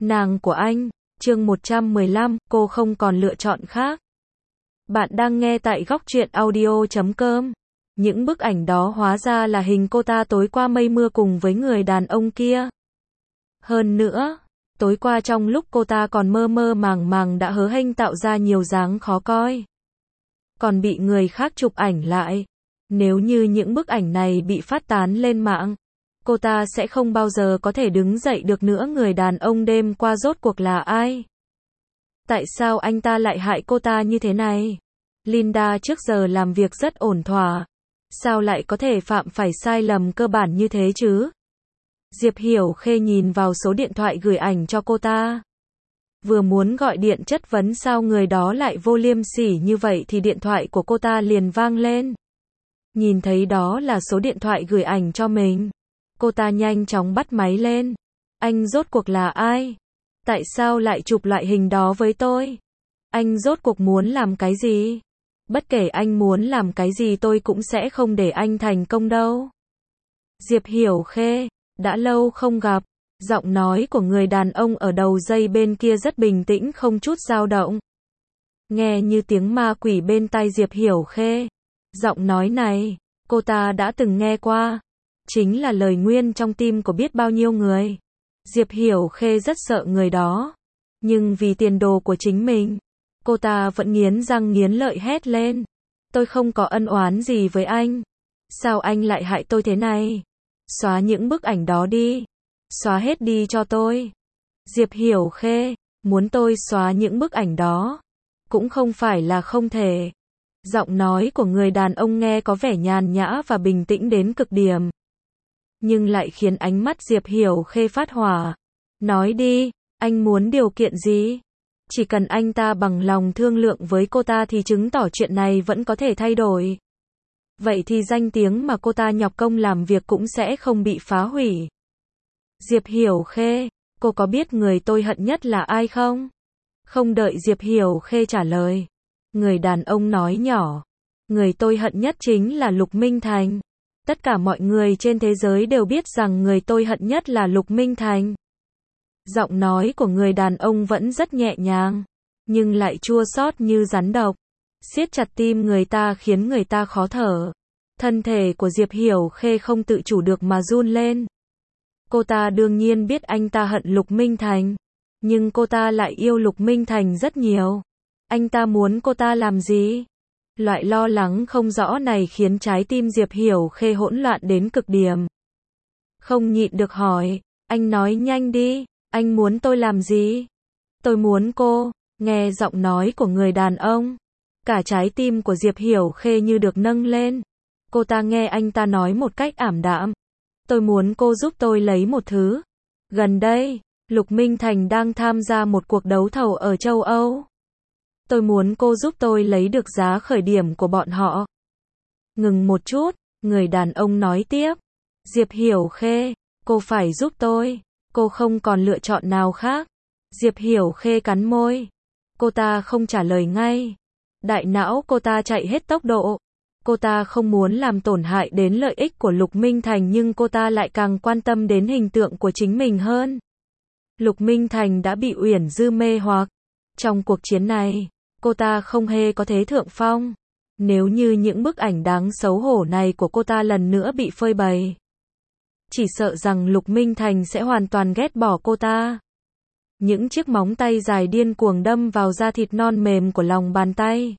Nàng của anh, chương 115, cô không còn lựa chọn khác. Bạn đang nghe tại góc truyện audio.com. Những bức ảnh đó hóa ra là hình cô ta tối qua mây mưa cùng với người đàn ông kia. Hơn nữa, tối qua trong lúc cô ta còn mơ mơ màng màng đã hớ hênh tạo ra nhiều dáng khó coi. Còn bị người khác chụp ảnh lại. Nếu như những bức ảnh này bị phát tán lên mạng, cô ta sẽ không bao giờ có thể đứng dậy được nữa. Người đàn ông đêm qua rốt cuộc là ai? Tại sao anh ta lại hại cô ta như thế này? Linda trước giờ làm việc rất ổn thỏa. Sao lại có thể phạm phải sai lầm cơ bản như thế chứ? Diệp Hiểu Khê nhìn vào số điện thoại gửi ảnh cho cô ta. Vừa muốn gọi điện chất vấn sao người đó lại vô liêm sỉ như vậy thì điện thoại của cô ta liền vang lên. Nhìn thấy đó là số điện thoại gửi ảnh cho mình. Cô ta nhanh chóng bắt máy lên. Anh rốt cuộc là ai? Tại sao lại chụp loại hình đó với tôi? Anh rốt cuộc muốn làm cái gì? Bất kể anh muốn làm cái gì tôi cũng sẽ không để anh thành công đâu. Diệp Hiểu Khê, đã lâu không gặp. Giọng nói của người đàn ông ở đầu dây bên kia rất bình tĩnh không chút dao động. Nghe như tiếng ma quỷ bên tai Diệp Hiểu Khê. Giọng nói này, cô ta đã từng nghe qua. Chính là lời nguyền trong tim của biết bao nhiêu người. Diệp Hiểu Khê rất sợ người đó. Nhưng vì tiền đồ của chính mình, cô ta vẫn nghiến răng nghiến lợi hét lên. Tôi không có ân oán gì với anh. Sao anh lại hại tôi thế này? Xóa những bức ảnh đó đi. Xóa hết đi cho tôi. Diệp Hiểu Khê, muốn tôi xóa những bức ảnh đó? Cũng không phải là không thể. Giọng nói của người đàn ông nghe có vẻ nhàn nhã và bình tĩnh đến cực điểm. Nhưng lại khiến ánh mắt Diệp Hiểu Khê phát hỏa. Nói đi, anh muốn điều kiện gì? Chỉ cần anh ta bằng lòng thương lượng với cô ta thì chứng tỏ chuyện này vẫn có thể thay đổi. Vậy thì danh tiếng mà cô ta nhọc công làm việc cũng sẽ không bị phá hủy. Diệp Hiểu Khê, cô có biết người tôi hận nhất là ai không? Không đợi Diệp Hiểu Khê trả lời. Người đàn ông nói nhỏ. Người tôi hận nhất chính là Lục Minh Thành. Tất cả mọi người trên thế giới đều biết rằng người tôi hận nhất là Lục Minh Thành. Giọng nói của người đàn ông vẫn rất nhẹ nhàng, nhưng lại chua xót như rắn độc. Siết chặt tim người ta khiến người ta khó thở. Thân thể của Diệp Hiểu Khê không tự chủ được mà run lên. Cô ta đương nhiên biết anh ta hận Lục Minh Thành. Nhưng cô ta lại yêu Lục Minh Thành rất nhiều. Anh ta muốn cô ta làm gì? Loại lo lắng không rõ này khiến trái tim Diệp Hiểu Khê hỗn loạn đến cực điểm. Không nhịn được hỏi, anh nói nhanh đi, anh muốn tôi làm gì? Tôi muốn cô. Nghe giọng nói của người đàn ông, cả trái tim của Diệp Hiểu Khê như được nâng lên. Cô ta nghe anh ta nói một cách ảm đạm. Tôi muốn cô giúp tôi lấy một thứ. Gần đây, Lục Minh Thành đang tham gia một cuộc đấu thầu ở châu Âu. Tôi muốn cô giúp tôi lấy được giá khởi điểm của bọn họ. Ngừng một chút, người đàn ông nói tiếp. Diệp Hiểu Khê, cô phải giúp tôi. Cô không còn lựa chọn nào khác. Diệp Hiểu Khê cắn môi. Cô ta không trả lời ngay. Đại não cô ta chạy hết tốc độ. Cô ta không muốn làm tổn hại đến lợi ích của Lục Minh Thành nhưng cô ta lại càng quan tâm đến hình tượng của chính mình hơn. Lục Minh Thành đã bị Uyển Dư mê hoặc. Trong cuộc chiến này, cô ta không hề có thế thượng phong. Nếu như những bức ảnh đáng xấu hổ này của cô ta lần nữa bị phơi bày, chỉ sợ rằng Lục Minh Thành sẽ hoàn toàn ghét bỏ cô ta. Những chiếc móng tay dài điên cuồng đâm vào da thịt non mềm của lòng bàn tay.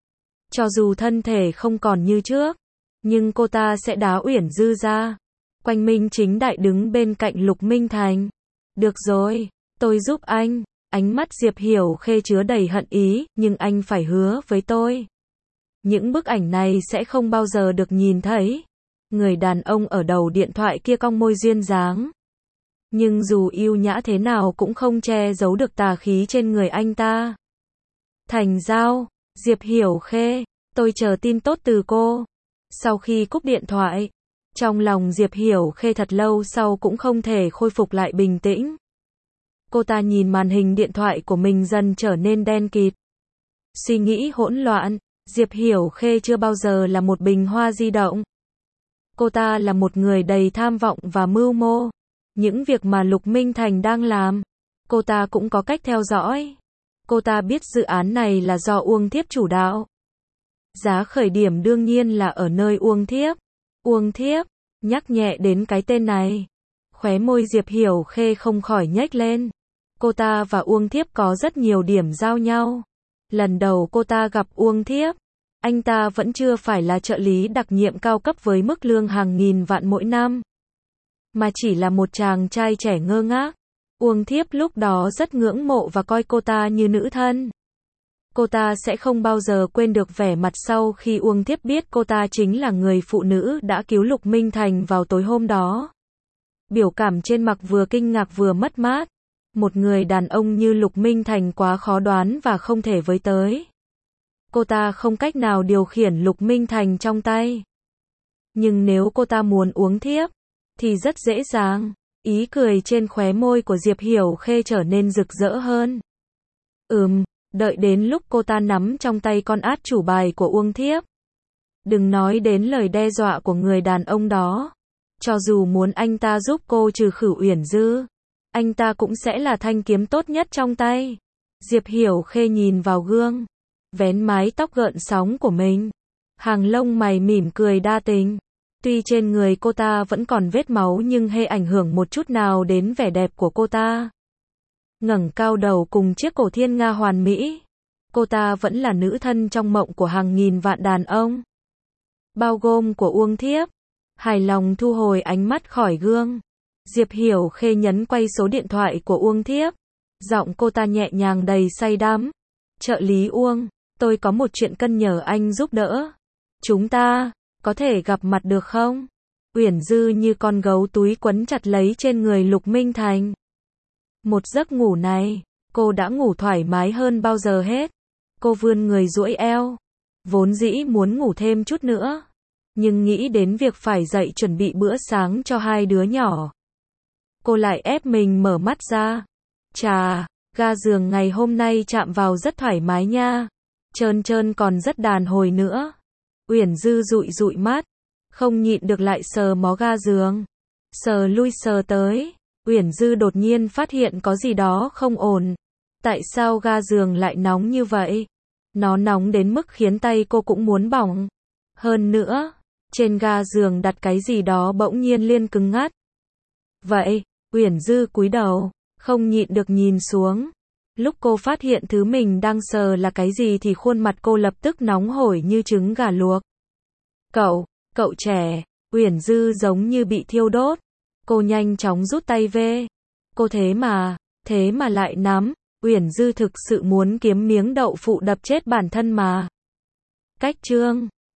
Cho dù thân thể không còn như trước, nhưng cô ta sẽ đá Uyển Dư ra. Quanh Minh chính đại đứng bên cạnh Lục Minh Thành. Được rồi, tôi giúp anh. Ánh mắt Diệp Hiểu Khê chứa đầy hận ý, nhưng anh phải hứa với tôi. Những bức ảnh này sẽ không bao giờ được nhìn thấy. Người đàn ông ở đầu điện thoại kia cong môi duyên dáng. Nhưng dù yêu nhã thế nào cũng không che giấu được tà khí trên người anh ta. Thành giao, Diệp Hiểu Khê, tôi chờ tin tốt từ cô. Sau khi cúp điện thoại, trong lòng Diệp Hiểu Khê thật lâu sau cũng không thể khôi phục lại bình tĩnh. Cô ta nhìn màn hình điện thoại của mình dần trở nên đen kịt. Suy nghĩ hỗn loạn, Diệp Hiểu Khê chưa bao giờ là một bình hoa di động. Cô ta là một người đầy tham vọng và mưu mô. Những việc mà Lục Minh Thành đang làm, Cô ta cũng có cách theo dõi. Cô ta biết dự án này là do Uông Thiếp chủ đạo. Giá khởi điểm đương nhiên là ở nơi Uông Thiếp. Uông Thiếp, nhắc nhẹ đến cái tên này. Khóe môi Diệp Hiểu Khê không khỏi nhếch lên. Cô ta và Uông Thiếp có rất nhiều điểm giao nhau. Lần đầu cô ta gặp Uông Thiếp, anh ta vẫn chưa phải là trợ lý đặc nhiệm cao cấp với mức lương hàng nghìn vạn mỗi năm, mà chỉ là một chàng trai trẻ ngơ ngác. Uông Thiếp lúc đó rất ngưỡng mộ và coi cô ta như nữ thân. Cô ta sẽ không bao giờ quên được vẻ mặt sau khi Uông Thiếp biết cô ta chính là người phụ nữ đã cứu Lục Minh Thành vào tối hôm đó. Biểu cảm trên mặt vừa kinh ngạc vừa mất mát. Một người đàn ông như Lục Minh Thành quá khó đoán và không thể với tới. Cô ta không cách nào điều khiển Lục Minh Thành trong tay. Nhưng nếu cô ta muốn Uông Thiếp, thì rất dễ dàng. Ý cười trên khóe môi của Diệp Hiểu Khê trở nên rực rỡ hơn. Đợi đến lúc cô ta nắm trong tay con át chủ bài của Uông Thiếp. Đừng nói đến lời đe dọa của người đàn ông đó. Cho dù muốn anh ta giúp cô trừ khử Uyển Dư, anh ta cũng sẽ là thanh kiếm tốt nhất trong tay. Diệp Hiểu Khê nhìn vào gương, vén mái tóc gợn sóng của mình. Hàng lông mày mỉm cười đa tình. Tuy trên người cô ta vẫn còn vết máu nhưng hề ảnh hưởng một chút nào đến vẻ đẹp của cô ta. Ngẩng cao đầu cùng chiếc cổ thiên nga hoàn mỹ. Cô ta vẫn là nữ thân trong mộng của hàng nghìn vạn đàn ông, bao gồm của Uông Thiếp. Hài lòng thu hồi ánh mắt khỏi gương, Diệp Hiểu Khê nhấn quay số điện thoại của Uông Thiếp. Giọng cô ta nhẹ nhàng đầy say đắm. Trợ lý Uông, tôi có một chuyện cần nhờ anh giúp đỡ. Chúng ta có thể gặp mặt được không? Uyển Dư như con gấu túi quấn chặt lấy trên người Lục Minh Thành. Một giấc ngủ này, cô đã ngủ thoải mái hơn bao giờ hết. Cô vươn người duỗi eo, vốn dĩ muốn ngủ thêm chút nữa, nhưng nghĩ đến việc phải dậy chuẩn bị bữa sáng cho hai đứa nhỏ, cô lại ép mình mở mắt ra. Chà, ga giường ngày hôm nay chạm vào rất thoải mái nha. Trơn trơn còn rất đàn hồi nữa. Uyển Dư dụi dụi mắt, không nhịn được lại sờ mó ga giường. Sờ lui sờ tới, Uyển Dư đột nhiên phát hiện có gì đó không ổn. Tại sao ga giường lại nóng như vậy? Nó nóng đến mức khiến tay cô cũng muốn bỏng. Hơn nữa, trên ga giường đặt cái gì đó bỗng nhiên liên cứng ngắt. Vậy, Uyển Dư cúi đầu, không nhịn được nhìn xuống. Lúc cô phát hiện thứ mình đang sờ là cái gì thì khuôn mặt cô lập tức nóng hổi như trứng gà luộc. Cậu trẻ, Uyển Dư giống như bị thiêu đốt. Cô nhanh chóng rút tay về. Cô thế mà lại nắm. Uyển Dư thực sự muốn kiếm miếng đậu phụ đập chết bản thân mà. Cách chương